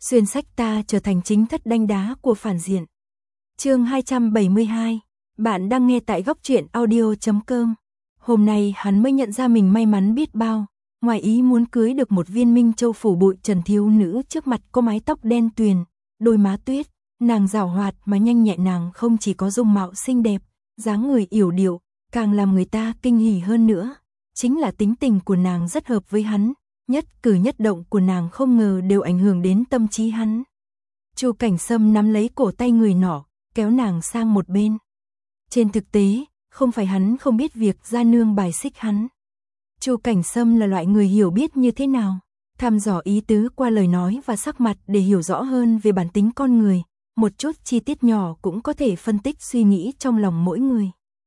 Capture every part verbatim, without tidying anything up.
xuyên sách ta trở thành chính thất đanh đá của phản diện. Chương hai trăm bảy mươi hai, bạn đang nghe tại góc truyện audio chấm com. Hôm nay hắn mới nhận ra mình may mắn biết bao, ngoài ý muốn cưới được một viên minh châu phủ bụi trần thiếu nữ trước mặt có mái tóc đen tuyền, đôi má tuyết, nàng giảo hoạt mà nhanh nhẹn, nàng không chỉ có dung mạo xinh đẹp, dáng người yểu điệu, càng làm người ta kinh hỉ hơn nữa, chính là tính tình của nàng rất hợp với hắn, nhất cử nhất động của nàng không ngờ đều ảnh hưởng đến tâm trí hắn. Chu Cảnh Sâm nắm lấy cổ tay người nọ, kéo nàng sang một bên. Trên thực tế, không phải hắn không biết việc gia nương bài xích hắn. Chu Cảnh Sâm là loại người hiểu biết như thế nào, thăm dò ý tứ qua lời nói và sắc mặt để hiểu rõ hơn về bản tính con người, một chút chi tiết nhỏ cũng có thể phân tích suy nghĩ trong lòng mỗi người.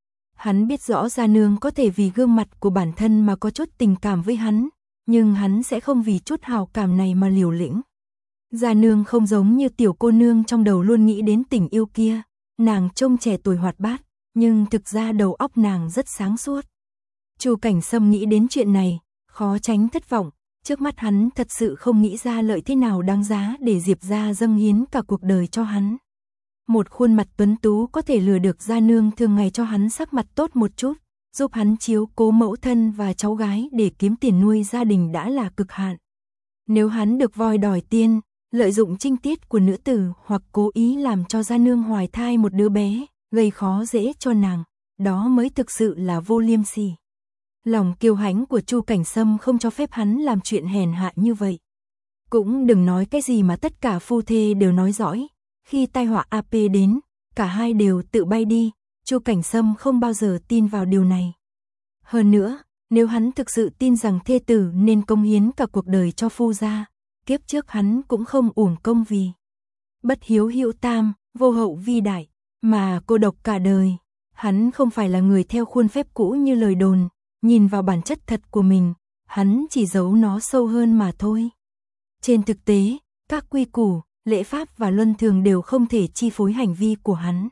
Hắn biết rõ gia nương có thể vì gương mặt của bản thân mà có chút tình cảm với hắn, nhưng hắn sẽ không vì chút hào cảm này mà liều lĩnh. Gia nương không giống như tiểu cô nương trong đầu luôn nghĩ đến tình yêu kia, nàng trông trẻ tuổi hoạt bát, nhưng thực ra đầu óc nàng rất sáng suốt. Chu Cảnh Sâm nghĩ đến chuyện này, khó tránh thất vọng, trước mắt hắn thật sự không nghĩ ra lợi thế nào đáng giá để Diệp gia dâng hiến cả cuộc đời cho hắn. Một khuôn mặt tuấn tú có thể lừa được gia nương thường ngày cho hắn sắc mặt tốt một chút, giúp hắn chiếu cố mẫu thân và cháu gái để kiếm tiền nuôi gia đình đã là cực hạn. Nếu hắn được voi đòi tiên, lợi dụng trinh tiết của nữ tử hoặc cố ý làm cho gia nương hoài thai một đứa bé, gây khó dễ cho nàng, đó mới thực sự là vô liêm sỉ. Lòng kiêu hãnh của Chu Cảnh Sâm không cho phép hắn làm chuyện hèn hạ như vậy. Cũng đừng nói cái gì mà tất cả phu thê đều nói dõi, khi tai họa a pê đến, cả hai đều tự bay đi, Chu Cảnh Sâm không bao giờ tin vào điều này. Hơn nữa, nếu hắn thực sự tin rằng thê tử nên cống hiến cả cuộc đời cho phu gia, kiếp trước hắn cũng không uổng công vì bất hiếu hữu tam, vô hậu vi đại, mà cô độc cả đời. Hắn không phải là người theo khuôn phép cũ như lời đồn, nhìn vào bản chất thật của mình, hắn chỉ giấu nó sâu hơn mà thôi. Trên thực tế, các quy củ, lễ pháp và luân thường đều không thể chi phối hành vi của hắn.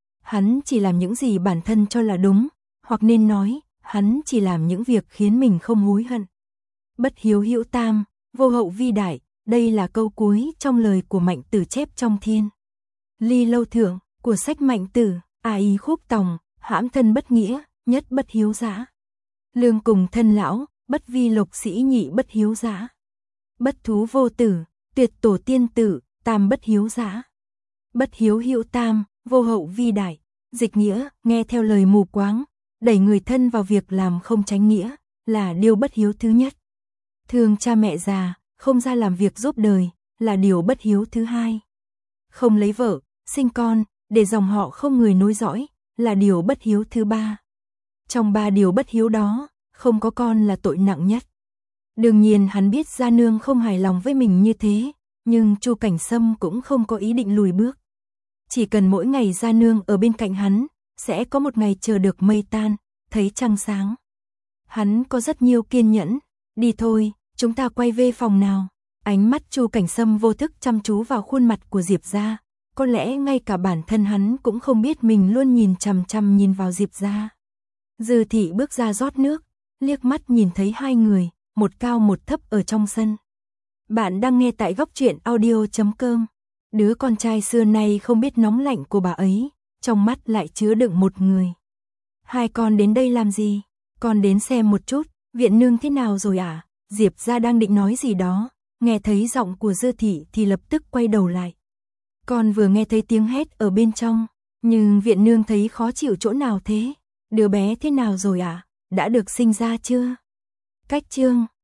Hắn chỉ làm những gì bản thân cho là đúng, hoặc nên nói, hắn chỉ làm những việc khiến mình không hối hận. Bất hiếu hữu tam, vô hậu vi đại, đây là câu cuối trong lời của Mạnh Tử chép trong Thiên Ly Lâu Thượng của sách Mạnh Tử, à ý khúc tòng, hãm thân bất nghĩa, nhất bất hiếu dã. Lương cùng thân lão, bất vi lục sĩ nhị bất hiếu dã. Bất thú vô tử, tuyệt tổ tiên tử, tam bất hiếu dã. Bất hiếu hữu tam, vô hậu vi đại, dịch nghĩa, nghe theo lời mù quáng, đẩy người thân vào việc làm không chánh nghĩa, là điều bất hiếu thứ nhất. Thương cha mẹ già, không ra làm việc giúp đời, là điều bất hiếu thứ hai. Không lấy vợ, sinh con, để dòng họ không người nối dõi, là điều bất hiếu thứ ba. Trong ba điều bất hiếu đó, không có con là tội nặng nhất. Đương nhiên hắn biết gia nương không hài lòng với mình như thế, nhưng Chu Cảnh Sâm cũng không có ý định lùi bước. Chỉ cần mỗi ngày gia nương ở bên cạnh hắn, sẽ có một ngày chờ được mây tan, thấy trăng sáng. Hắn có rất nhiều kiên nhẫn, đi thôi, chúng ta quay về phòng nào. Ánh mắt Chu Cảnh Sâm vô thức chăm chú vào khuôn mặt của Diệp gia, có lẽ ngay cả bản thân hắn cũng không biết mình luôn nhìn chằm chằm nhìn vào Diệp gia. Dư thị bước ra rót nước, liếc mắt nhìn thấy hai người, một cao một thấp ở trong sân. Bạn đang nghe tại góc truyện audio chấm com. Đứa con trai xưa nay không biết nóng lạnh của bà ấy, trong mắt lại chứa đựng một người. Hai con đến đây làm gì? Con đến xem một chút, viện nương thế nào rồi à? Diệp gia đang định nói gì đó, nghe thấy giọng của Dư thị thì lập tức quay đầu lại. Con vừa nghe thấy tiếng hét ở bên trong, nhưng viện nương thấy khó chịu chỗ nào thế? Đứa bé thế nào rồi à? Đã được sinh ra chưa? Cách chương